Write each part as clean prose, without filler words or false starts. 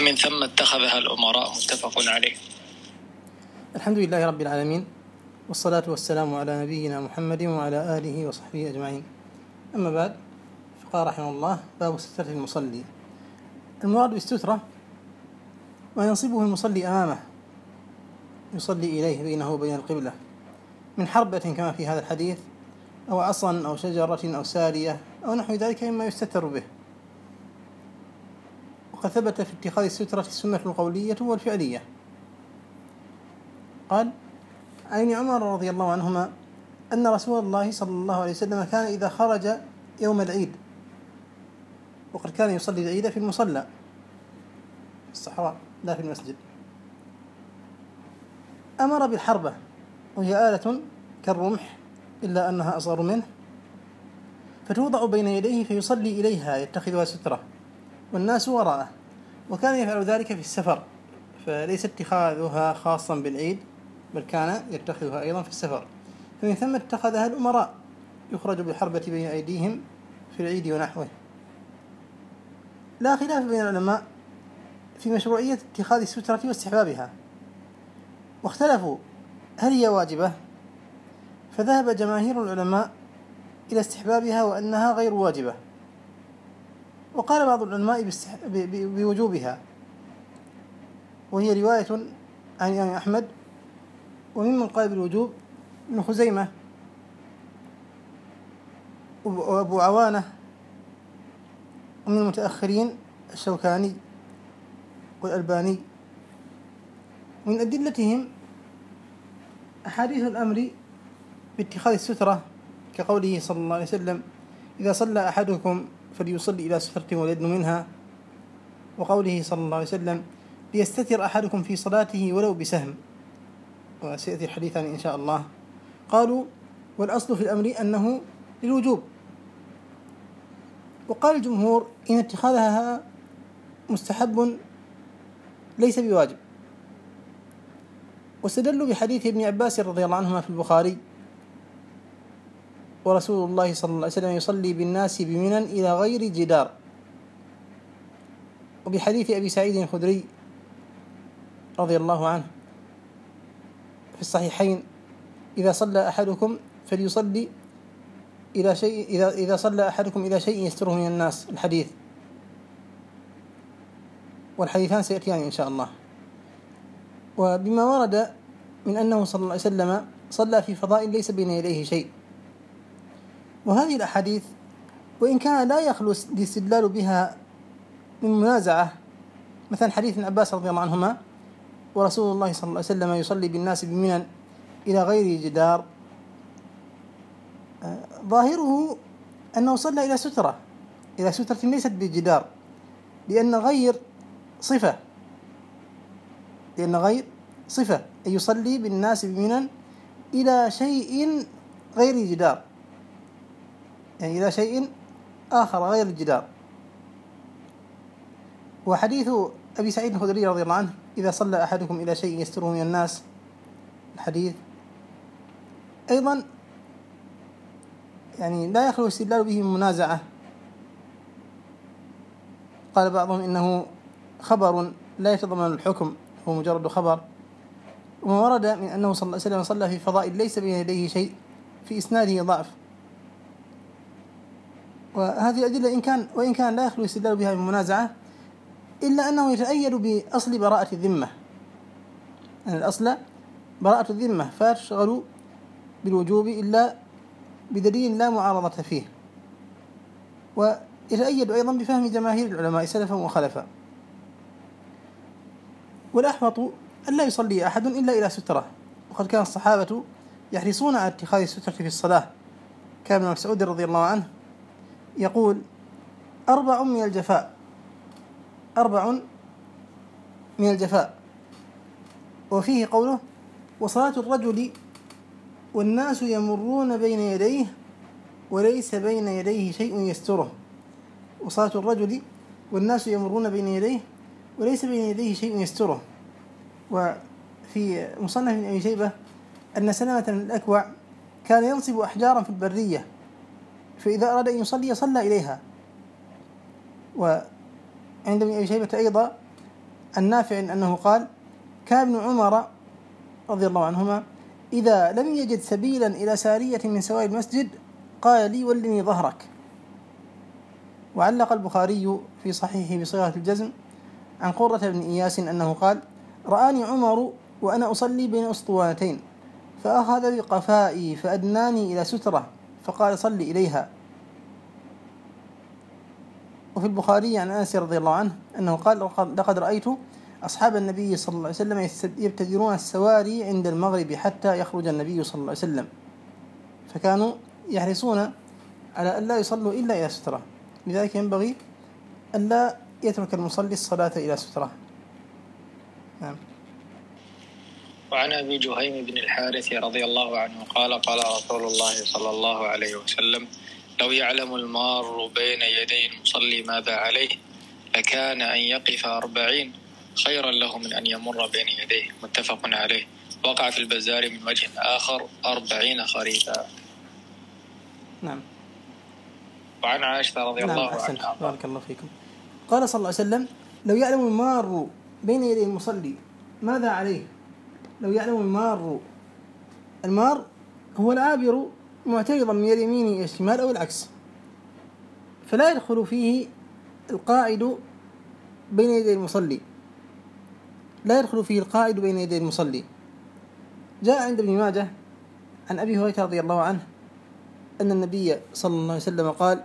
من ثم اتخذها الأمراء. متفق عليه. الحمد لله رب العالمين، والصلاة والسلام على نبينا محمد وعلى آله وصحبه أجمعين. أما بعد، فقال رحمه الله: باب سترة المصلي. المراد بالسترة ما ينصبه المصلي أمامه يصلي إليه بينه وبين القبلة من حربة كما في هذا الحديث، أو عصا أو شجرة أو سارية أو نحو ذلك مما يستتر به. وقد ثبت في اتخاذ السترة السنة القولية والفعلية. قال عن ابن عمر رضي الله عنهما أن رسول الله صلى الله عليه وسلم كان إذا خرج يوم العيد، وقد كان يصلي العيد في المصلى في الصحراء لا في المسجد، أمر بالحربة، وهي آلة كالرمح إلا أنها أصغر منه، فتوضع بين يديه فيصلي إليها يتخذها سترة والناس وراءه. وكان يفعل ذلك في السفر، فليس اتخاذها خاصا بالعيد، بل كان يتخذها أيضا في السفر. فمن ثم اتخذها الأمراء، يخرج بالحربة بين أيديهم في العيد ونحوه. لا خلاف بين العلماء في مشروعية اتخاذ السترة واستحبابها، واختلفوا هل هي واجبة، فذهب جماهير العلماء إلى استحبابها وأنها غير واجبة، وقال بعض العلماء بوجوبها، وهي رواية عن الإمام أحمد، وممن قال بالوجوب ابن خزيمة وأبو عوانة، ومن المتأخرين الشوكاني والألباني. من أدلتهم أحاديث الأمر باتخاذ السترة كقوله صلى الله عليه وسلم: إذا صلى أحدكم فليصلي إلى سترة وليدن منها، وقوله صلى الله عليه وسلم: ليستتر أحدكم في صلاته ولو بسهم، وسيأتي الحديث عنه إن شاء الله. قالوا: والأصل في الأمر أنه للوجوب. وقال الجمهور إن اتخاذها مستحب ليس بواجب، واستدلوا بحديث ابن عباس رضي الله عنهما في البخاري: ورسول الله صلى الله عليه وسلم يصلي بالناس بمنى إلى غير جدار، وبحديث أبي سعيد الخدري رضي الله عنه في الصحيحين: إذا صلى أحدكم فليصلي إلى شيء إذا صلى أحدكم إلى شيء يستره من الناس، الحديث. والحديثان سيأتيان إن شاء الله. وبما ورد من أنه صلى الله عليه وسلم صلى في فضاء ليس بين يديه شيء. وهذه الأحاديث وإن كان لا يخلو الاستدلال بها من منازعة، مثلا حديث ابن عباس رضي الله عنهما: ورسول الله صلى الله عليه وسلم يصلي بالناس بمنى إلى غير جدار، ظاهره أنه صلى إلى سترة ليست بجدار، لأن غير صفة، أن يصلي بالناس بمنى إلى شيء غير جدار، يعني إلى شيء آخر غير الجدار. وحديث أبي سعيد الخدري رضي الله عنه: إذا صلى أحدكم إلى شيء يستره من الناس، الحديث أيضا يعني لا يخلو الاستدلال به من منازعة. قال بعضهم إنه خبر لا يتضمن الحكم، هو مجرد خبر. وما ورد من أنه صلى الله عليه وسلم صلى في فضاء ليس بين يديه شيء في إسناده ضعف. وهذه أدلة وإن كان لا يخلو الاستدلال بها من منازعة، إلا أنه يتأيد بأصل براءة الذمة، يعني الأصل براءة الذمة، فيشغل بالوجوب إلا بدليل لا معارضة فيه. ويتأيد أيضا بفهم جماهير العلماء سلفا وخلفا. والأحوط أن لا يصلي أحد إلا إلى سترة، وقد كان الصحابة يحرصون على اتخاذ السترة في الصلاة. كان ابن مسعود رضي الله عنه يقول: 4 من الجفاء. وفيه قوله: وصلاة الرجل والناس يمرون بين يديه وليس بين يديه شيء يستره. وصلاة الرجل والناس يمرون بين يديه وليس بين يديه شيء يستره. وفي مصنف ابن أبي شيبة أن سلمة بن الأكوع كان ينصب أحجارا في البرية، فإذا أراد أن يصلي صلى إليها. وعند ابن أبي شيبة أيضا عن نافع أنه قال: كان ابن عمر رضي الله عنهما إذا لم يجد سبيلا إلى سارية من سواري المسجد قال لي: ولني ظهرك. وعلق البخاري في صحيحه بصيغة الجزم عن قرة بن إياس أنه قال: رآني عمر وأنا أصلي بين أسطوانتين فأخذ بقفائي فأدناني إلى سترة فقال: صل إليها. وفي البخاري عن أنس رضي الله عنه أنه قال: لقد رأيت أصحاب النبي صلى الله عليه وسلم يبتدرون السواري عند المغرب حتى يخرج النبي صلى الله عليه وسلم، فكانوا يحرصون على أن لا يصلوا إلا إلى سترة، لذلك ينبغي أن لا يترك المصلي الصلاة إلى سترة. نعم. وعن أبي جهيم بن الحارث رضي الله عنه قال: قال رسول الله صلى الله عليه وسلم: لو يعلم المار بين يدي المصلي ماذا عليه لكان أن يقف 40 خيرا له من أن يمر بين يديه. متفق عليه. وقع في البزار من وجه آخر 40 خريفا. نعم. وعن عائشة رضي الله عنها بارك الله فيكم قال صلى الله عليه وسلم: لو يعلم المار بين يدي المصلي ماذا عليه. لو يعلم المار هو العابر معترضا من اليمين إلى الشمال أو العكس، فلا يدخل فيه القاعد بين يدي المصلي، لا يدخل فيه القاعد بين يدي المصلي. جاء عند ابن ماجه عن أبي هريرة رضي الله عنه أن النبي صلى الله عليه وسلم قال: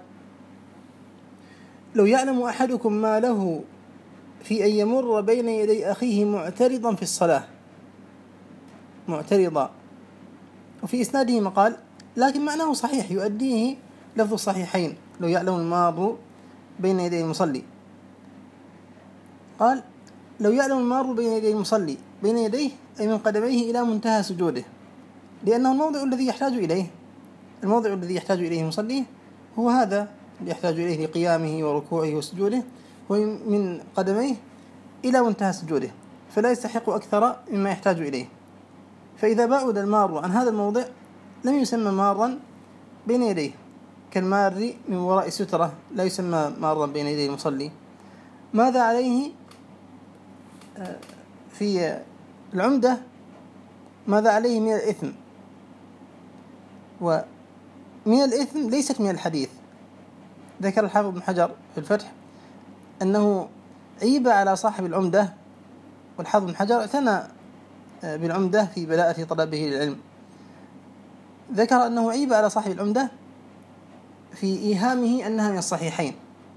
لو يعلم أحدكم ما له في أن يمر بين يدي أخيه معترضا في الصلاة، معترضا. وفي إسناده مقال لكن معناه صحيح يؤديه لفظ الصحيحين: لو يعلم المار بين يدي المصلي. قال: لو يعلم المار بين يدي المصلي، بين يديه أي من قدميه إلى منتهى سجوده، لأنه الموضع الذي يحتاج إليه، الموضع الذي يحتاج إليه المصلي هو هذا اللي يحتاج إليه لقيامه وركوعه وسجوده، هو من قدميه إلى منتهى سجوده، فلا يستحق أكثر مما يحتاج إليه. فإذا بعد المار عن هذا الموضع لم يسمى مارا بين يديه، كالمار من وراء سترة لا يسمى مارا بين يدي المصلي. ماذا عليه في العمدة؟ ماذا عليه من الإثم؟ ومن الإثم ليست من الحديث. ذكر الحافظ بن حجر في الفتح أنه عيب على صاحب العمدة، والحافظ بن حجر اعتنى بالعمدة في بداءة طلبه للعلم. ذكر أنه عيب على صاحب العمدة في إيهامه أنها من الصحيحين،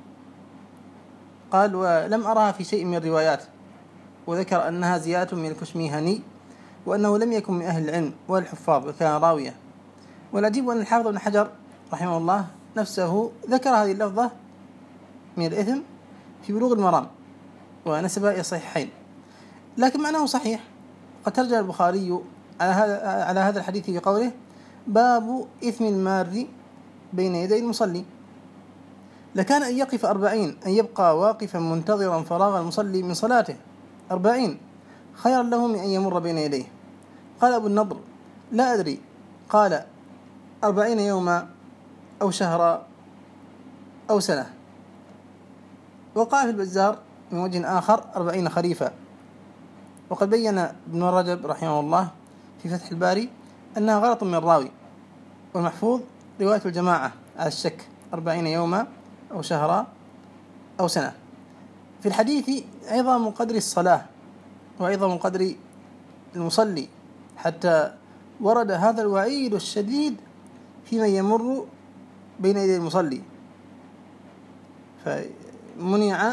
قال: ولم أرها في شيء من الروايات. وذكر أنها زيادة من الكشميهني، وأنه لم يكن من أهل العلم والحفاظ وكان راوية. والعجيب أن الحافظ بن حجر رحمه الله نفسه ذكر هذه اللفظة من الإثم في بلوغ المرام ونسبها إلى الصحيحين، لكن معناه صحيح. قد ترجم البخاري على هذا الحديث بقوله: باب إثم المار بين يدي المصلي. لكان أن يقف 40، أن يبقى واقفا منتظرا فراغ المصلي من صلاته 40 خيرا له من أن يمر بين يديه. قال أبو النضر: لا أدري، قال 40 يوما أو شهرا أو سنة. وقع في البزار من وجه آخر 40 خريفا. وقد بين ابن رجب رحمه الله في فتح الباري أنها غلط من الراوي، والمحفوظ رواية الجماعة على الشك 40 يوما أو شهرا أو سنة. في الحديث عظم قدر الصلاة وعظم قدر المصلي، حتى ورد هذا الوعيد الشديد في من يمر بين يدي المصلي، فمنع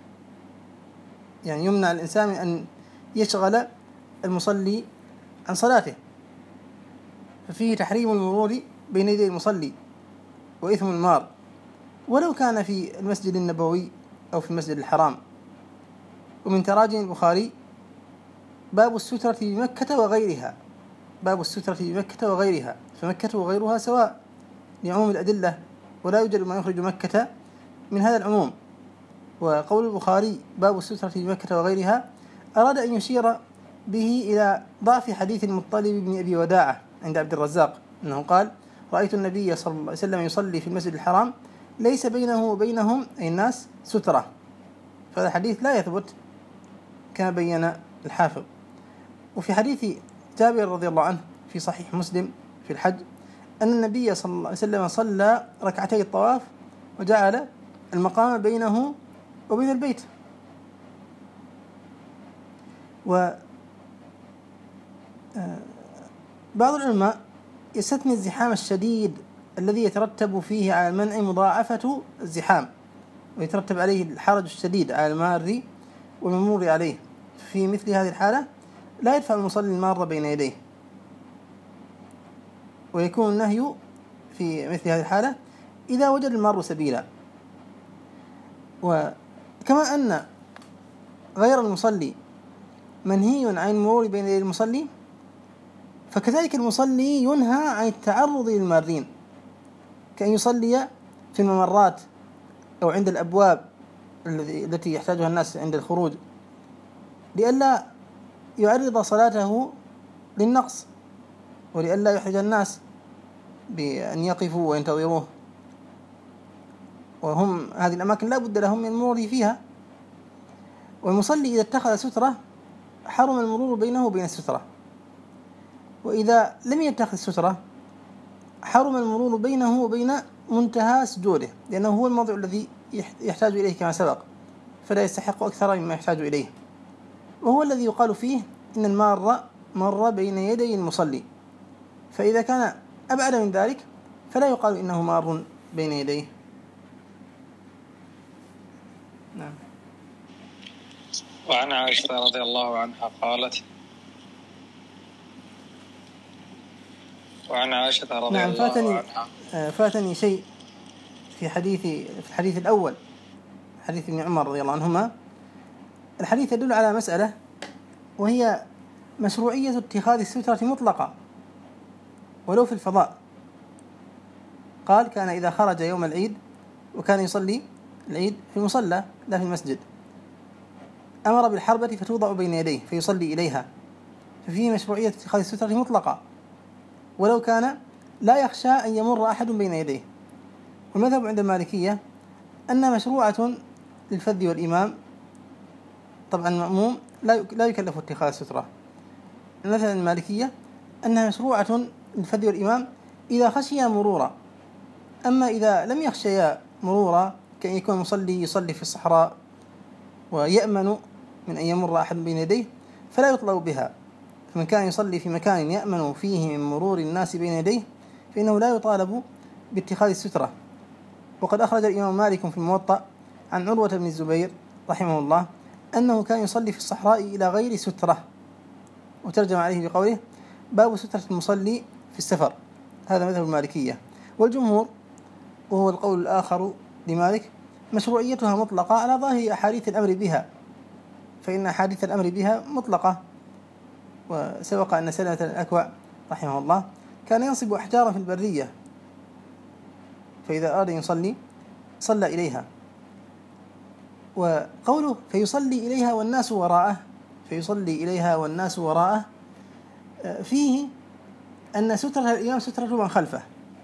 يعني يمنع الإنسان من أن يشغل المصلي عن صلاته، ففيه تحريم المرور بين يدي المصلي وإثم المار، ولو كان في المسجد النبوي أو في المسجد الحرام. ومن تراجم البخاري: باب السترة بمكة وغيرها، باب السترة بمكة وغيرها، فمكة وغيرها سواء لعموم الأدلة، ولا يوجد ما يخرج مكة من هذا العموم. وقول البخاري باب السترة بمكة وغيرها أراد أن يشير به إلى ضعف حديث المطلب بن أبي وداعة عند عبد الرزاق أنه قال: رأيت النبي صلى الله عليه وسلم يصلي في المسجد الحرام ليس بينه وبينهم أي الناس سترة. فهذا الحديث لا يثبت كما بين الحافظ. وفي حديث جابر رضي الله عنه في صحيح مسلم في الحج أن النبي صلى الله عليه وسلم صلى ركعتي الطواف وجعل المقام بينه وبين البيت. وبعض العلماء يستثني الزحام الشديد الذي يترتب فيه على المنع مضاعفة الزحام، ويترتب عليه الحرج الشديد على المار والممر عليه. في مثل هذه الحالة لا يدفع المصلي المار بين يديه، ويكون النهي في مثل هذه الحالة إذا وجد المار سبيلا. وكما أن غير المصلي منهي عن المرور بين يدي المصلي، فكذلك المصلي ينهى عن التعرض للمارين، كأن يصلي في الممرات أو عند الأبواب التي يحتاجها الناس عند الخروج، لئلا يعرض صلاته للنقص، ولئلا يحرج الناس بأن يقفوا وينتظروه، وهم هذه الأماكن لا بد لهم من المرور فيها. والمصلي إذا اتخذ سترة حرم المرور بينه وبين السترة، وإذا لم يتخذ سترة حرم المرور بينه وبين منتهى سجوده، لأنه هو الموضع الذي يحتاج إليه كما سبق، فلا يستحق أكثر مما يحتاج إليه، وهو الذي يقال فيه إن المار مر بين يدي المصلي. فإذا كان أبعد من ذلك فلا يقال إنه مار بين يديه. نعم. وعن عائشة رضي الله عنها قالت وعن عائشة رضي نعم الله عنها فاتني شيء في الحديث الأول، حديث ابن عمر رضي الله عنهما. الحديث يدل على مسألة، وهي مشروعية اتخاذ السترة مطلقة ولو في الفضاء. قال: كان إذا خرج يوم العيد وكان يصلي العيد في المصلى لا في المسجد، أمر بالحربة فتوضع بين يديه فيصلي إليها، ففيه مشروعية اتخاذ السترة مطلقة ولو كان لا يخشى أن يمر أحد بين يديه. والمذهب عند المالكية أنها مشروعة للفذ والإمام، طبعا المأموم لا يكلف اتخاذ السترة. مثلا المالكية أنها مشروعة للفذ والإمام إذا خشي مرورا، أما إذا لم يخشيا مرورا كأن يكون مصلي يصلي في الصحراء ويأمن من أن يمر أحد بين يديه فلا يطلب بها. فمن كان يصلي في مكان يأمن فيه من مرور الناس بين يديه فإنه لا يطالب باتخاذ السترة. وقد أخرج الإمام مالك في الموطأ عن عروة بن الزبير رحمه الله أنه كان يصلي في الصحراء إلى غير سترة، وترجم عليه بقوله: باب سترة المصلي في السفر. هذا مذهب المالكية. والجمهور، وهو القول الآخر لمالك، مشروعيتها مطلقة على ظاهر أحاديث الأمر بها، فإن أحاديث الأمر بها مطلقة. وسبق أن سلمة الأكوع رحمه الله كان ينصب أحجارا في البرية، فإذا أراد يصلي صلى إليها. وقوله فيصلي إليها والناس وراءه، فيصلي إليها والناس وراءه، فيه أن سترة الإمام سترة من خلفه.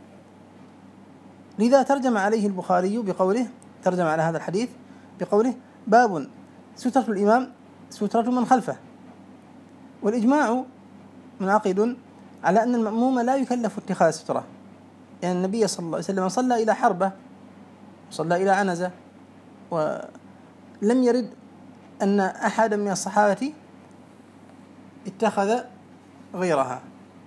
لذا ترجم عليه البخاري بقوله، ترجم على هذا الحديث بقوله: باب سترة الإمام سترة من خلفه. والإجماع منعقد على أن المأموم لا يكلف اتخاذ سترة، يعني النبي صلى الله عليه وسلم صلى إلى حربة، صلى إلى عنزة، ولم يرد أن أحدا من الصحابة اتخذ غيرها.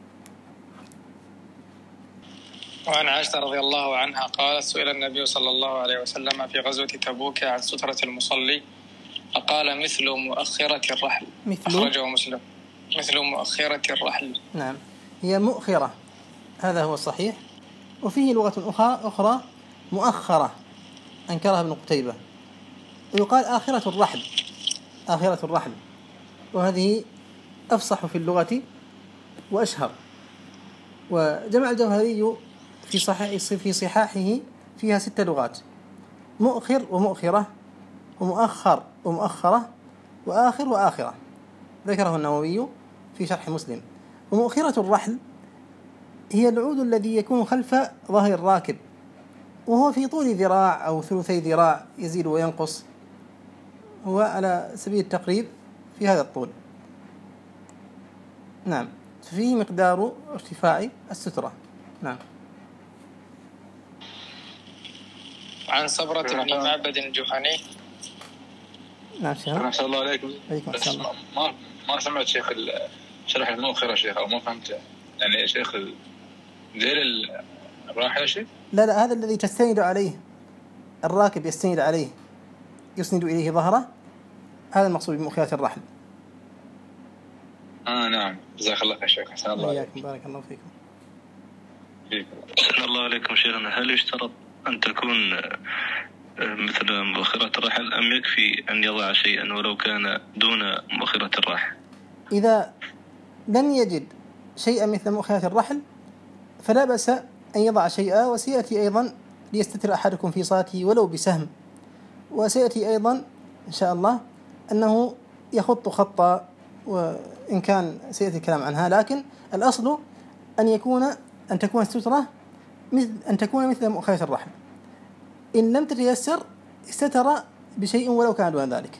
وعن عائشة رضي الله عنها قالت: سئل النبي صلى الله عليه وسلم في غزوة تبوك عن سترة المصلي فقال: مثل مؤخرة الرحل. أخرجه مسلم. مثل مؤخرة الرحل. نعم، هي مؤخرة، هذا هو الصحيح. وفيه لغة أخرى مؤخرة أنكرها ابن قتيبة، ويقال آخرة الرحل، آخرة الرحل، وهذه أفصح في اللغة وأشهر. وجمع الجوهري في صحاحه فيها 6 لغات: مؤخر ومؤخرة، ومؤخر ومؤخرة، وآخر وآخرة، ذكره النووي في شرح مسلم. ومؤخرة الرحل هي العود الذي يكون خلف ظهر الراكب، وهو في طول ذراع أو ثلثي ذراع، يزيد وينقص. هو على سبيل التقريب في هذا الطول. نعم، فيه مقدار ارتفاع السترة. نعم. عن صبرة بن معبد الجهني. نعم شيخ. أحسن الله عليكم. بس ما سمعت شيخ شرح المؤخرة شيخ، أو ما فهمت يعني شيخ ذيل الراحلة شيء. لا هذا الذي تستند عليه الراكب، يستند عليه، يسند إليه ظهره، هذا المقصود بمؤخرة الرحل. نعم، جزاك الله خير شيخ. أحسن الله عليكم. بارك الله فيكم. أحسن الله عليكم شيخنا. هل يشترط أن تكون مثل مؤخرة الرحل أم يكفي أن يضع شيئا ولو كان دون مؤخرة الرحل؟ إذا لم يجد شيئا مثل مؤخرة الرحل فلا بأس أن يضع شيئا، وسيأتي أيضا ليستتر أحدكم في صلاته ولو بسهم، وسيأتي أيضا إن شاء الله أنه يخط خطا، وإن كان سيأتي الكلام عنها، لكن الأصل أن تكون السترة مثل مؤخرة الرحل. إن لم تتيسر استتر بشيء ولو كان دون ذلك.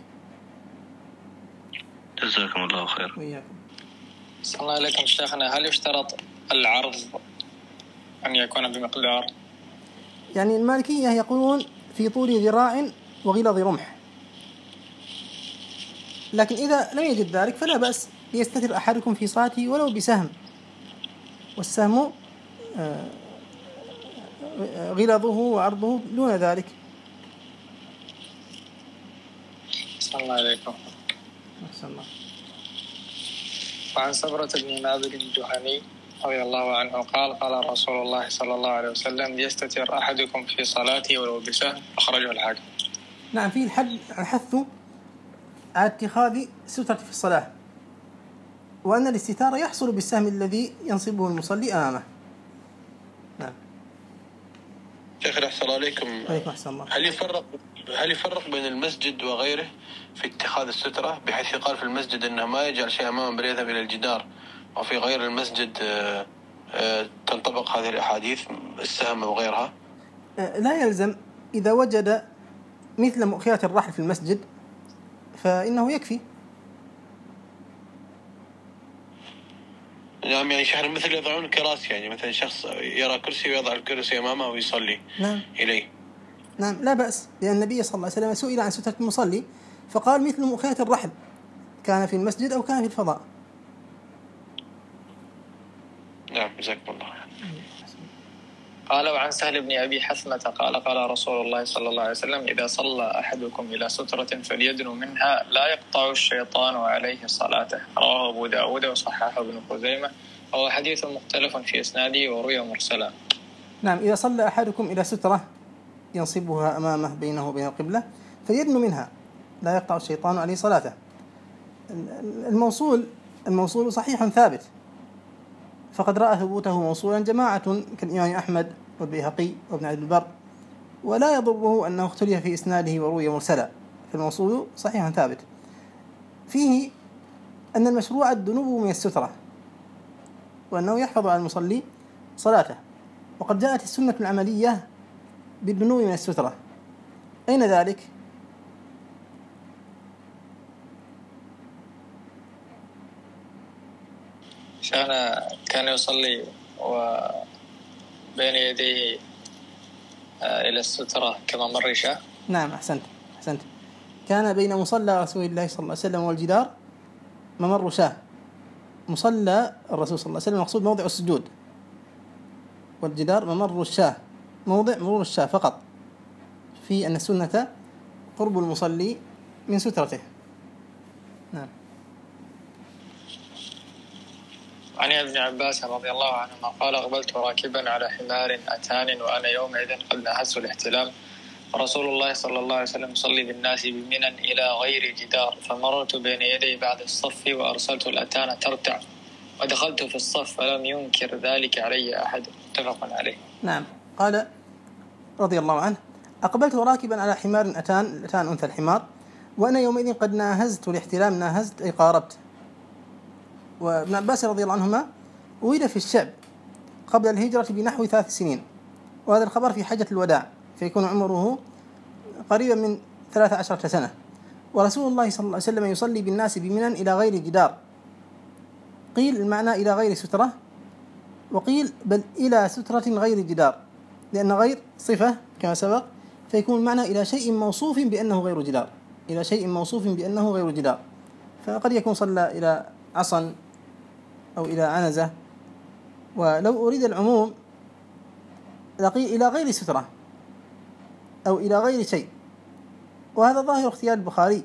جزاكم الله خير. وإياكم. صلى الله عليكم شيخنا. هل يشترط العرض أن يكون بمقدار؟ يعني المالكية يقولون في طول ذراع وغلظ رمح، لكن إذا لم يجد ذلك فلا بأس ليستتر أحدكم في صلاته ولو بسهم، والسهم غلظه وعرضه دون ذلك. صلى الله عليكم. أحسن الله. وعن صبرة بن معبد الجهني رضي الله عنه قال قال رسول الله صلى الله عليه وسلم يستتر أحدكم في صلاته ولو بسهم، أخرجه الحاكم. نعم، فيه الحث على اتخاذ سترة في الصلاة، وأن الاستتارة يحصل بالسهم الذي ينصبه المصلي أمامه. نعم. شيخ أحسن الله عليكم. أحسن الله. هل يفرق بين المسجد وغيره في اتخاذ السترة، بحيث يقال في المسجد أنه ما يجعل شيء أمامه بل يذهب إلى الجدار، وفي غير المسجد تنطبق هذه الأحاديث السهم وغيرها؟ لا يلزم. إذا وجد مثل مؤخرة الرحل في المسجد فإنه يكفي. نعم، يعني شيخنا مثل يضعون كراسي، يعني مثلا شخص يرى كرسي ويضع الكرسي أمامه ويصلي. نعم. إليه. نعم، لا بأس، لأن النبي صلى الله عليه وسلم سئل عن سترة المصلي فقال مثل مؤخرة الرحل، كان في المسجد أو كان في الفضاء. نعم، جزاكم الله. قال وعن سهل بن أبي حثمة قال قال رسول الله صلى الله عليه وسلم إذا صلى أحدكم إلى سترة فليدنو منها لا يقطع الشيطان عليه صلاته، رواه أبو داود وصححه ابن خزيمة، وهو حديث مختلف في إسناده وروي مرسلا. نعم، إذا صلى أحدكم إلى سترة ينصبها أمامه بينه وبين القبلة فليدنو منها لا يقطع الشيطان عليه صلاته. الموصول صحيح ثابت، فقد رأى ثبوته موصولا جماعة كالإمام أحمد والبيهقي وابن عبد البر، ولا يضره أنه اختلف في إسناده وروي مرسلا، فالموصول صحيح ثابت. فيه أن المشروع الدنو من السترة، وأنه يحفظ على المصلي صلاته، وقد جاءت السنة العملية بالدنو من السترة. أين ذلك؟ كان يصلي وبين يديه إلى السترة كما مر شاه. نعم، أحسنت. كان بين مصلى رسول الله صلى الله عليه وسلم والجدار ممر شاه. مصلى الرسول صلى الله عليه وسلم مقصود موضع السجود، والجدار ممر الشاه، موضع مرور الشاه فقط، في أن السنة قرب المصلي من سترته. نعم. عن ابن عباس رضي الله عنهما قال أقبلت راكبا على حمار أتان وأنا يومئذ قد نهزت الاحتلام، ورسول الله صلى الله عليه وسلم يصلي بالناس بمنى إلى غير جدار، فمررت بين يدي بعد الصف وأرسلت الأتان ترتع، ودخلت في الصف فلم ينكر ذلك علي أحد، متفق عليه. نعم. قال رضي الله عنه أقبلت راكبا على حمار الأتان أنثى الحمار وأنا يومئذ قد ناهزت الاحتلام. ناهزت أي قاربت. وابن عباس رضي الله عنهما ولد في الشعب قبل الهجرة بنحو 3 سنين، وهذا الخبر في حجة الوداع، فيكون عمره قريبا من 13 سنة. ورسول الله صلى الله عليه وسلم يصلي بالناس بمنى إلى غير جدار. قيل المعنى إلى غير سترة، وقيل بل إلى سترة غير جدار، لأن غير صفة كما سبق، فيكون المعنى إلى شيء موصوف بأنه غير جدار، إلى شيء موصوف بأنه غير جدار. فقد يكون صلى إلى عصا أو إلى عنزة. ولو أريد العموم لقيل إلى غير سترة أو إلى غير شيء، وهذا ظاهر اختيار البخاري،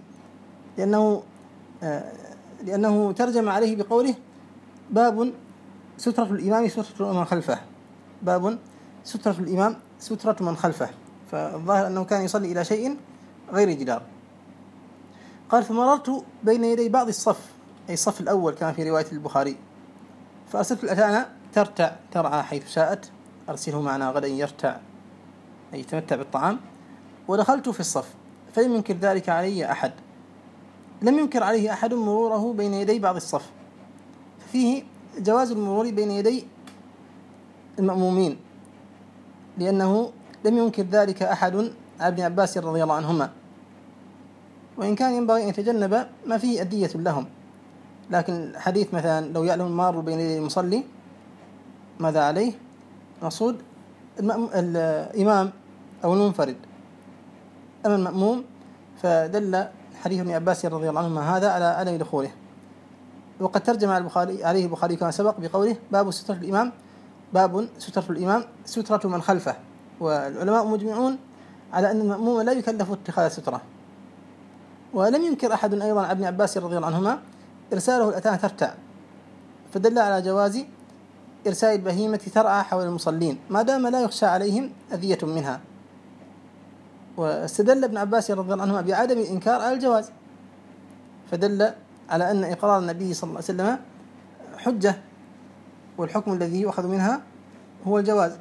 لأنه ترجم عليه بقوله باب سترة الإمام سترة من خلفه، باب سترة الإمام سترة من خلفه، فالظاهر أنه كان يصلي إلى شيء غير جدار. قال فمررت بين يدي بعض الصف، أي الصف الأول كان في رواية البخاري، فأرسلت الأتانا ترعى حيث شاءت، أرسله معنا غدا يرتع أي يتمتع بالطعام، ودخلت في الصف فلم ينكر ذلك علي أحد، لم ينكر عليه أحد مروره بين يدي بعض الصف، ففيه جواز المرور بين يدي المأمومين، لأنه لم ينكر ذلك أحد عن ابن عباس رضي الله عنهما، وإن كان ينبغي أن يتجنب ما فيه أذية لهم. لكن حديث مثلا لو يعلم المار بين يدي المصلي ماذا عليه، مقصود الإمام أو المنفرد. أما المأموم فدل حديث ابن عباس رضي الله عنهما هذا على عدم دخوله. وقد ترجم عليه البخاري كما سبق بقوله باب سترة الإمام، باب سترة الإمام سترة من خلفه. والعلماء مجمعون على أن المأموم لا يكلف اتخاذ سترة. ولم ينكر أحد أيضا عن ابن عباس رضي الله عنهما إرساله الأتان ترتع، فدل على جواز إرسال البهيمة ترعى حول المصلين ما دام لا يخشى عليهم أذية منها. واستدل ابن عباس رضي الله عنهما بعدم الإنكار على الجواز، فدل على أن إقرار النبي صلى الله عليه وسلم حجة، والحكم الذي يؤخذ منها هو الجواز.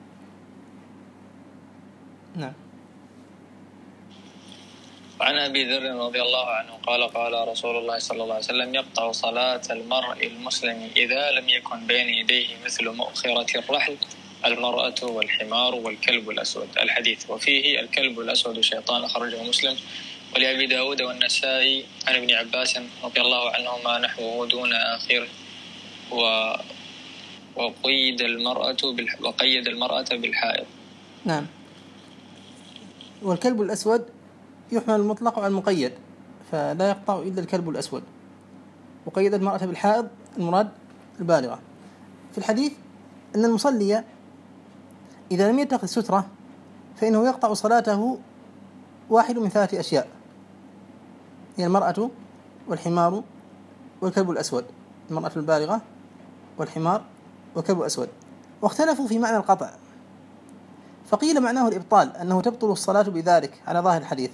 نعم. وعن أبي ذر رضي الله عنه قال قال رسول الله صلى الله عليه وسلم يقطع صلاة المرء المسلم إذا لم يكن بين يديه مثل مؤخرة الرحل المرأة والحمار والكلب الأسود. الحديث. وفيه الكلب الأسود شيطان، أخرجه مسلم ولأبي داود والنسائي عن ابن عباس رضي الله عنهما نحوه دون آخره. وقيد المرأة بالحائض. نعم. والكلب الأسود يحمل المطلق على المقيد، فلا يقطع إلا الكلب الأسود. وقيد المرأة بالحائض المراد البالغة. في الحديث أن المصلي إذا لم يتخذ سترة فإنه يقطع صلاته واحد من 3 أشياء، هي المرأة والحمار والكلب الأسود، المرأة البالغة والحمار والكلب الأسود. واختلفوا في معنى القطع، فقيل معناه الإبطال، أنه تبطل الصلاة بذلك على ظاهر الحديث.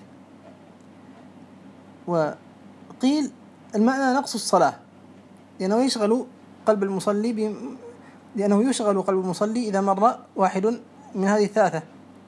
وقيل المعنى نقص الصلاة، لأنه يشغل قلب المصلي إذا مر واحد من هذه 3.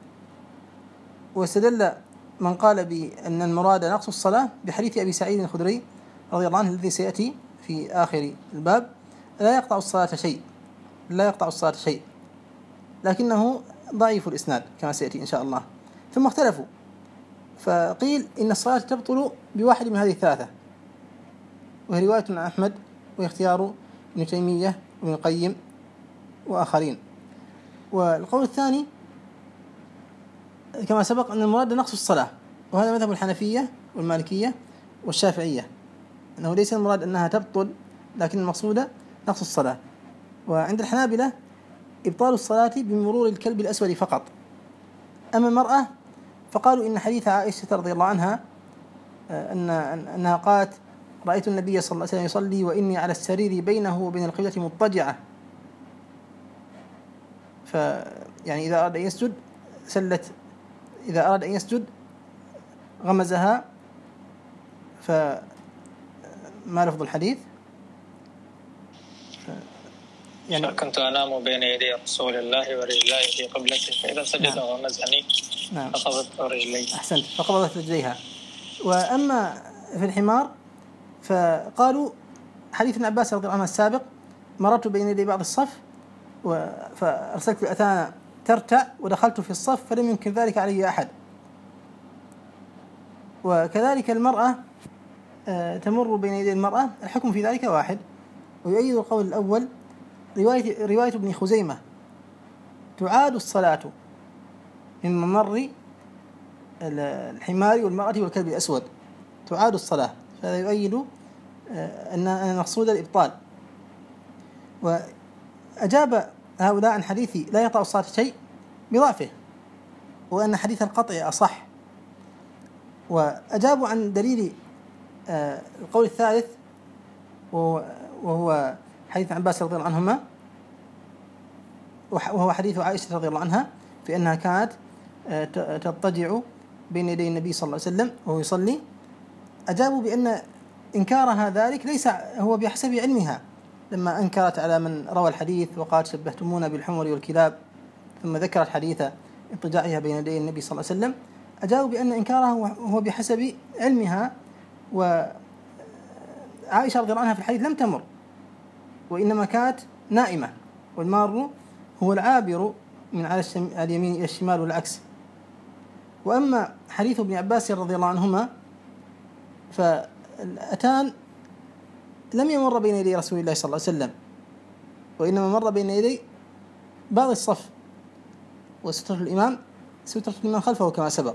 واستدل من قال بأن المراد نقص الصلاة بحديث أبي سعيد الخدري رضي الله عنه الذي سيأتي في آخر الباب، لا يقطع الصلاة شيء، لكنه ضعيف الإسناد كما سيأتي إن شاء الله. ثم اختلفوا، فقيل إن الصلاة تبطل بواحد من هذه 3، وهي رواية عن أحمد واختيار ابن تيمية وابن القيم وآخرين. والقول الثاني كما سبق أن المراد نقص الصلاة، وهذا مذهب الحنفية والمالكية والشافعية، أنه ليس المراد أنها تبطل، لكن المقصود نقص الصلاة. وعند الحنابلة إبطال الصلاة بمرور الكلب الأسود فقط. أما المرأة فقالوا إن حديث عائشة رضي الله عنها أنها قالت رأيت النبي صلى الله عليه وسلم يصلي وإني على السرير بينه وبين القبلة مضطجعة، فيعني إذا أراد أن يسجد سلت، إذا أراد أن يسجد غمزها. فما لفظ الحديث؟ يعني كنت أنام بين يدي رسول الله ورجلي في قبلته فإذا سجد غمزني فقبضت رجلي. أحسنت، فقبضت رجليها. وأما في الحمار فقالوا حديث ابن عباس رضي الله عنه السابق مررت بين يدي بعض الصف فأرسلت الأتانا ترتع ودخلت في الصف فلم يمكن ذلك علي أحد. وكذلك المرأة تمر بين يدي المرأة، الحكم في ذلك واحد. ويؤيد القول الأول رواية ابن خزيمة: تعاد الصلاة من ممر الحمار والمرأة والكلب الأسود، تعاد الصلاة. فهذا يؤيد أن المقصود الإبطال. وأجاب هؤلاء عن حديث لا يقطع الصلاة شيء بضعفه، وأن حديث القطع أصح. وأجابوا عن دليل القول الثالث، وهو حديث عباس رضي الله عنهما، وهو حديث عائشة رضي الله عنها في أنها كانت تضطجع بين يدي النبي صلى الله عليه وسلم وهو يصلي. أجابوا بأن إنكارها ذلك ليس هو بحسب علمها، لما أنكرت على من روى الحديث وقالت شبهتمونا بالحمر والكلاب، ثم ذكرت حديث اضطجاعها بين يدي النبي صلى الله عليه وسلم. أجابوا بأن إنكارها هو بحسب علمها، وعائشة رضي الله عنها في الحديث لم تمر، وإنما كانت نائمة، والمار هو العابر من على اليمين إلى الشمال والعكس. وأما حديث ابن عباس رضي الله عنهما فالأتان لم يمر بين يدي رسول الله صلى الله عليه وسلم، وإنما مر بين يدي بعض الصف، وسترة الإمام خلفه كما سبق.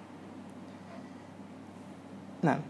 نعم.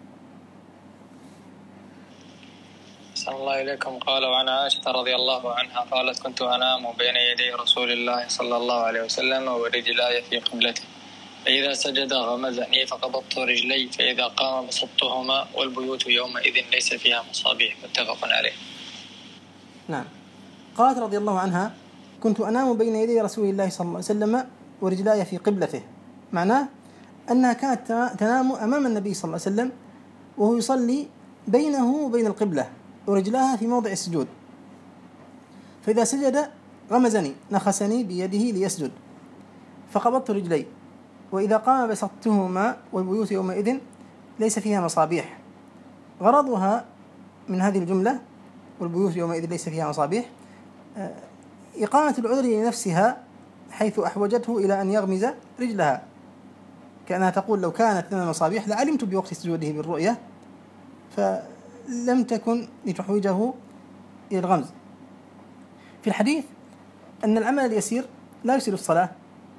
أحسن الله إليكم. قال: وعن عائشة رضي الله عنها قالت: كنت أنام بين يدي رسول الله صلى الله عليه وسلم ورجلاي في قبلته، فإذا سجد غمزني فقبضت رجلي، فإذا قام بسطتهما، والبيوت يومئذ ليس فيها مصابيح. متفق عليه. نعم. قالت رضي الله عنها: كنت أنام بين يدي رسول الله صلى الله عليه وسلم ورجلاي في قبلته، معناه أنها كانت تنام أمام النبي صلى الله عليه وسلم وهو يصلي بينه وبين القبلة، ورجلاها في موضع السجود، فإذا سجد غمزني، نخسني بيده ليسجد، فقبضت رجلي، وإذا قام بسطتهما، والبيوت يومئذ ليس فيها مصابيح. غرضها من هذه الجملة والبيوت يومئذ ليس فيها مصابيح إقامة العذر لنفسها، حيث أحوجته إلى أن يغمز رجلها، كأنها تقول: لو كانت لنا مصابيح لعلمت بوقت سجوده بالرؤية، فلم تكن لتحوجه إلى الغمز. في الحديث أن العمل اليسير لا يفسد الصلاة،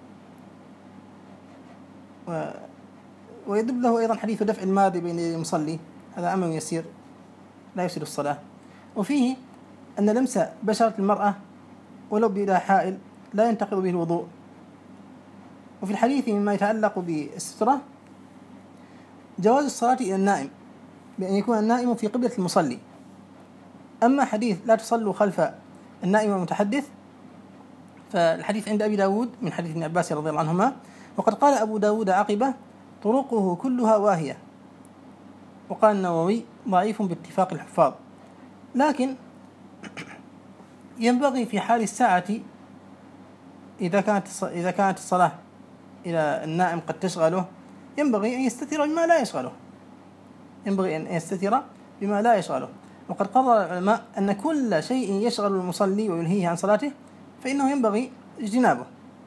ويدل له أيضا حديث دفع الماضي بين المصلي، هذا عمل يسير لا يفسد الصلاة. وفيه أن لمس بشرة المرأة ولو بلا حائل لا ينتقض به الوضوء. وفي الحديث مما يتعلق بالسترة جواز الصلاة إلى النائم، بأن يكون النائم في قبلة المصلي. أما حديث لا تصلوا خلف النائم والمتحدث فالحديث عند أبي داود من حديث ابن عباس رضي الله عنهما، وقد قال أبو داود عقبه: طرقه كلها واهية. وقال النووي: ضعيف باتفاق الحفاظ. لكن ينبغي في حال الساعة إذا كانت الصلاة إلى النائم قد تشغله، ينبغي أن يستتر بما لا يشغله. وقد قرر العلماء أن كل شيء يشغل المصلي ويلهيه عن صلاته فإنه ينبغي اجتنابه.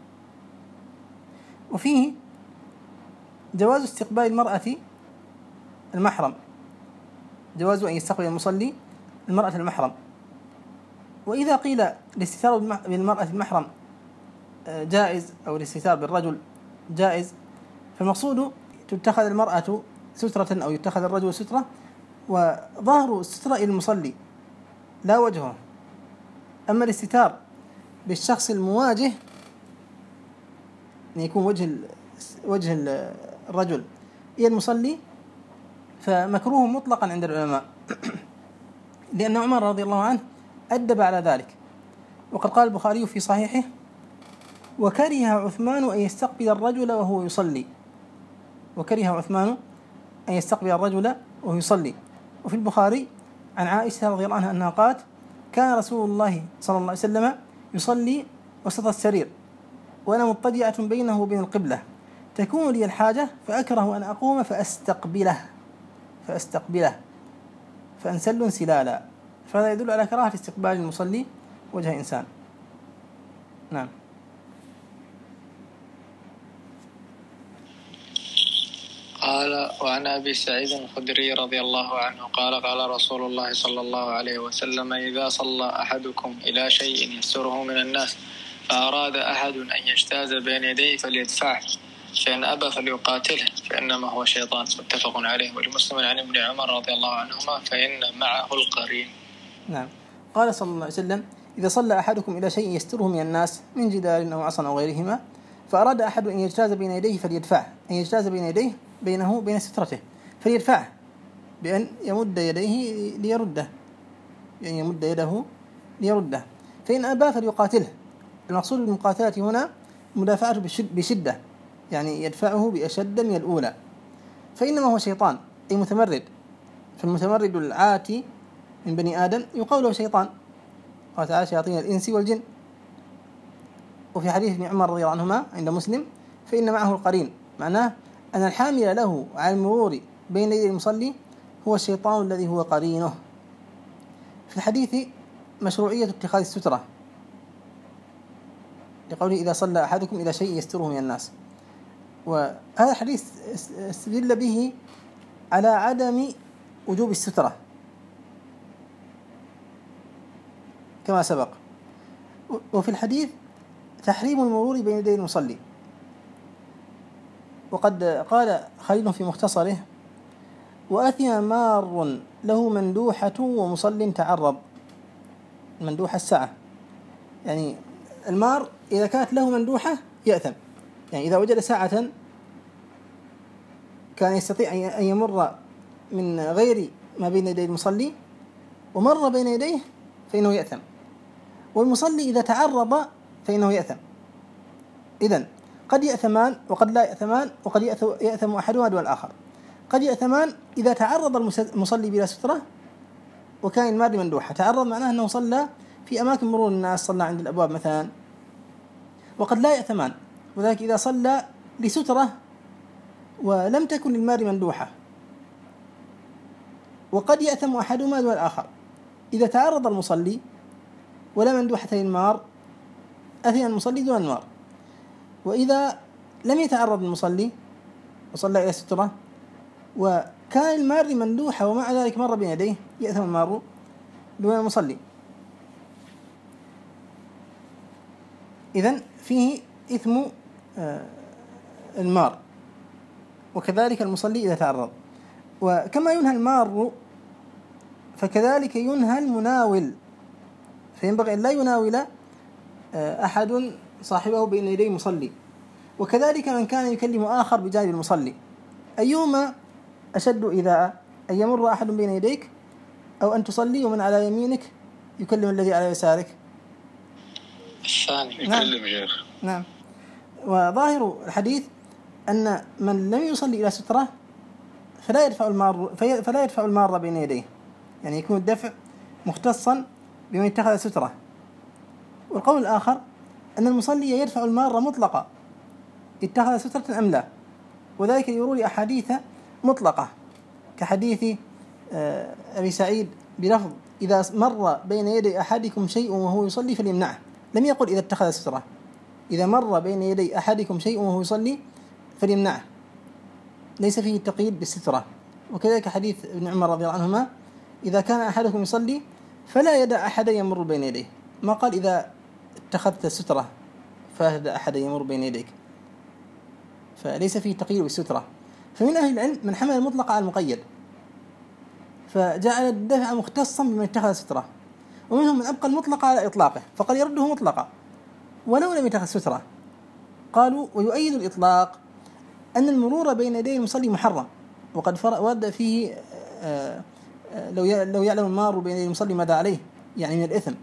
وفيه جواز استقبال المرأة المحرم، جواز أن يستقبل المصلي المرأة المحرم. وإذا قيل الاستتار بالمرأة المحرم جائز أو الاستتار بالرجل جائز، فالمقصود تتخذ المرأة سترة أو يتخذ الرجل سترة، وظهر السترة إلى المصلي لا وجهه. أما الاستتار بالشخص المواجه أن يكون وجه الرجل إلى المصلي فمكروه مطلقا عند العلماء، لأن عمر رضي الله عنه أدب على ذلك. وقد قال البخاري في صحيحه: وكره عثمان أن يستقبل الرجل وهو يصلي. وفي البخاري عن عائشة رضي الله عنها أنها قالت: كان رسول الله صلى الله عليه وسلم يصلي وسط السرير وأنا مضطجعة بينه وبين القبلة، تكون لي الحاجة فأكره أن أقوم فأستقبله فأنسل انسلالا. فهذا يدل على كراهة استقبال المصلي وجه إنسان. نعم. قال وعن أبي سعيد الخدري رضي الله عنه قال قال رسول الله صلى الله عليه وسلم إذا صلى أحدكم إلى شيء يستره من الناس فأراد أحد أن يجتاز بين يديه فليدفعه فإن أبى فليقاتله فإنما هو شيطان. متفق عليه. ولمسلم عن ابن عمر رضي الله عنهما فإن معه القرين. نعم. قال صلى الله عليه وسلم إذا صلى أحدكم إلى شيء يستره من الناس من جدار أو عصا أو غيرهما فأراد أحد أن يجتاز بين يديه فليدفعه. أن يجتاز بين يديه بين سترته فليدفعه بأن يمد يديه ليرده، يعني يمد يده ليرده. فإن أبى فليقاتله. المقصود بالمقاتلة هنا مدافعته بشدة، يعني يدفعه بأشد من الأولى. فإنما هو شيطان أي متمرد. فالمتمرد العاتي من بني آدم يقال له شيطان. قال تعالى شياطين الإنس والجن. وفي حديث ابن عمر رضي الله عنهما عند مسلم فإن معه القرين، معناه أن الحامل له على المرور بين يدي المصلي هو الشيطان الذي هو قرينه. في الحديث مشروعية اتخاذ السترة لقوله إذا صلى أحدكم إلى شيء يستره من الناس، وهذا الحديث استدل به على عدم وجوب السترة كما سبق. وفي الحديث تحريم المرور بين يدي المصلي. وقد قال خليل في مختصره وأثم مار له مندوحة ومصل تعرض. المندوحة الساعة، يعني المار إذا كانت له مندوحة يأثم، يعني إذا وجد ساعة كان يستطيع أن يمر من غير ما بين يدي المصلي ومر بين يديه فإنه يأثم. والمصلي إذا تعرض فإنه يأثم. إذن قد يأثمان وقد لا يأثمان، وقد يأثم أحدهما دون الآخر. قد يأثمان إذا تعرض المصلي بلا سترة وكان المار مندوحة. تعرض معناه أنه صلى في أماكن مرور الناس، صلى عند الأبواب مثلا. وقد لا يأثمان، وذلك إذا صلى لسترة ولم تكن المار مندوحة. وقد يأثم أحدهما دون الآخر. إذا تعرض المصلي ولا مندوحة للمار أثم المصلي دون المار. وإذا لم يتعرض المصلي وصلى إلى سترة وكان المار مندوحة ومع ذلك مر بين يديه يأثم المار دون المصلي. إذن فيه إثم المار، وكذلك المصلي إذا تعرض. وكما ينهى المار فكذلك ينهى المناول، فينبغي أن لا يناول أحد صاحبه بين يدي المصلي. وكذلك من كان يكلم آخر بجانب المصلي. أيهما أشد إذاء، أن يمر أحد بين يديك أو أن تصلي ومن على يمينك يكلم الذي على يسارك؟ الثاني. يكلم شيخ. نعم. وظاهر الحديث أن من لم يصلي إلى سترة فلا يدفع المار بين يديه، يعني يكون الدفع مختصا بمن اتخذ سترة. والقول الآخر أن المصلي يدفع المار مطلقا اتخذ سترة أم لا، وذلك يروي أحاديث مطلقة كحديث أبي سعيد بلفظ إذا مر بين يدي أحدكم شيء وهو يصلي فليمنعه. لم يقل إذا اتخذ سترة. إذا مر بين يدي أحدكم شيء وهو يصلي فليمنعه، ليس فيه التقييد بالسترة. وكذلك حديث ابن عمر رضي الله عنهما إذا كان أحدكم يصلي فلا يدع أحدا يمر بين يديه، ما قال إذا اتخذت سترة فلا يدع أحدا يمر بين يديك، فليس فيه تقييد بالسترة. فمن أهل العلم من حمل المطلق على المقيد فجعل الدفع مختصا بمن اتخذ سترة، ومنهم من أبقى المطلق على إطلاقه فقد يرده مطلقا ولو لم يتخذ سترة. قالوا ويؤيد الإطلاق أن المرور بين يدي المصلي محرم، وقد ورد فيه لو يعلم المار بين يدي المصلي ماذا عليه، يعني من الإثم،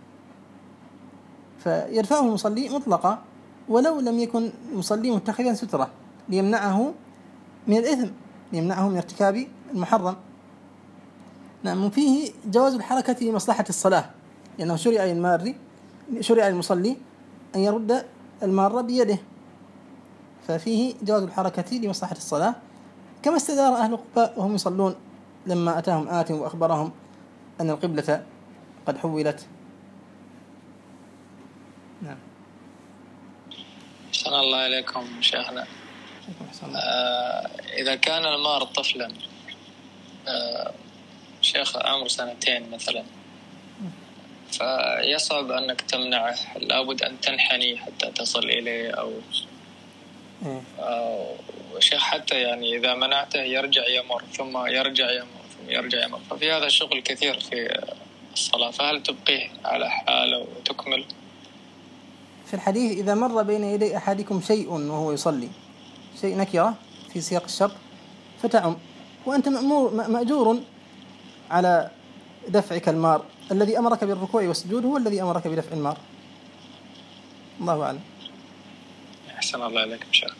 فيرفعه المصلي مطلقا ولو لم يكن المصلي متخذا سترة ليمنعه من الإثم، ليمنعه من ارتكاب المحرم. نعم. فيه جواز الحركة لمصلحة الصلاة، لأنه شرع المصلي أن يرد المار بيده، ففيه جواز الحركة لمصلحة الصلاة، كما استدار أهل قباء وهم يصلون لما أتاهم آت وأخبرهم أن القبلة قد حولت. نعم. أحسن الله إليكم شيخنا. إذا كان المار طفلا شيخ عمره 2 مثلا، فيصعب أنك تمنعه، لابد أن تنحني حتى تصل إليه أو شيخ، حتى يعني إذا منعته يرجع يمر ثم يرجع يمر ثم يرجع يمر، ففي هذا الشغل كثير في الصلاة، فهل تبقيه على حاله وتكمل؟ في الحديث إذا مر بين يدي أحدكم شيء وهو يصلي، شيء نكرة في سياق الشرط فتعم، وأنت مأجور على دفعك المار. الذي أمرك بالركوع والسجود هو الذي أمرك بدفع المار. الله أعلم. أحسن الله إليكم شيخ.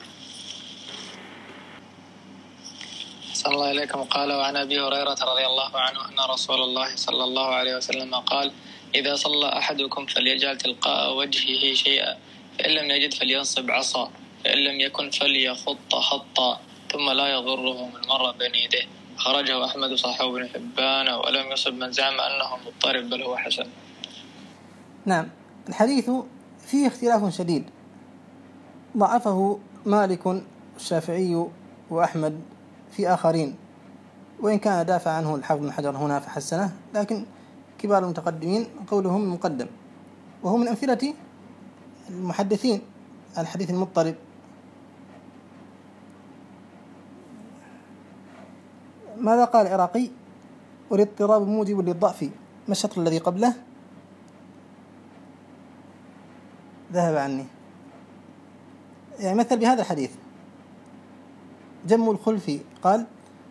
أحسن الله إليكم. قال: وعن أبي هريرة رضي الله عنه أن رسول الله صلى الله عليه وسلم قال: إذا صلى أحدكم فليجعل تلقاء وجهه شيئا، فإن لم يجد فلينصب عصا، فإن لم يكن فليخط خطا، ثم لا يضره من مر بين يديه. خرجه أحمد وصححه ابن حبان، ولم يصب من زعم أنه مضطرب بل هو حسن. نعم، الحديث فيه اختلاف شديد، ضعفه مالك الشافعي وأحمد في آخرين، وإن كان دافع عنه الحافظ بن حجر هنا فحسنه، لكن كبار المتقدمين قولهم مقدم، وهو من أمثلة المحدثين الحديث المضطرب. ماذا قال العراقي؟ والاضطراب موجب للضعف، ما الشطر الذي قبله؟ ذهب عني. يعني مثل بهذا الحديث: جم الخلف، قال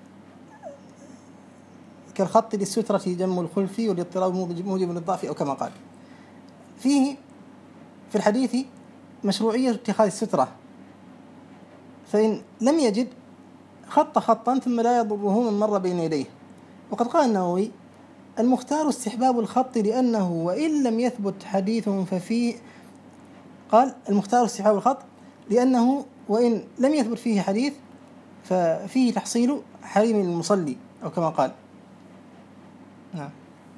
كالخط للسترة جم الخلف، والاضطراب موجب للضعف، أو كما قال. فيه في الحديث مشروعية اتخاذ السترة، فإن لم يجد خط خطا ثم لا يضره من مر بين يديه. وقد قال النووي: المختار استحباب الخط، لأنه وإن لم يثبت حديث ففيه، قال المختار استحباب الخط لأنه وإن لم يثبت فيه حديث ففيه تحصيل حريم المصلي، أو كما قال. نعم.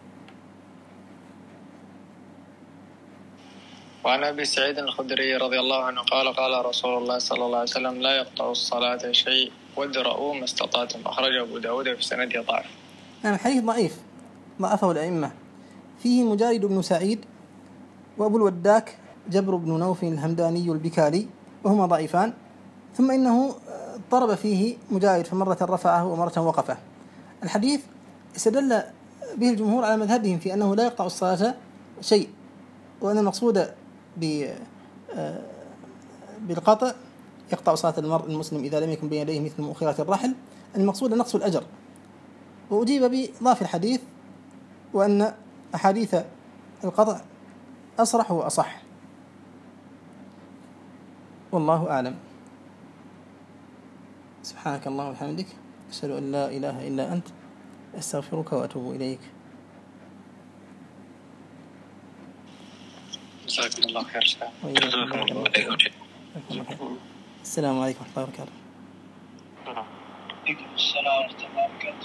وعن أبي سعيد الخدري رضي الله عنه قال: قال رسول الله صلى الله عليه وسلم: لا يقطع الصلاة شيء وادرؤوا ما استطعتم. أخرجه أبو داود في سنده ضعف. نعم، الحديث ضعيف، ضعفه الأئمة. فيه مجالد بن سعيد وأبو الوداك جبر بن نوف الهمداني البكالي، وهما ضعيفان. ثم إنه ضرب فيه مجاهد، فمرة رفعه ومرة وقفه. الحديث استدل به الجمهور على مذهبهم في أنه لا يقطع الصلاة شيء، وأن المقصود بالقطع يقطع صلاة المرء المسلم إذا لم يكن بين يديه مثل مؤخرات الرحل، المقصود نقص الأجر. وأجيب بضعف الحديث، وأن أحاديث القطع أصرح وأصح، والله أعلم. سبحانك اللهم وبحمدك، أشهد أن لا إله إلا أنت، أستغفرك وأتوب إليك. جزاكم الله خير. السلام عليكم ورحمة الله وبركاته. السلام ورحمة الله وبركاته.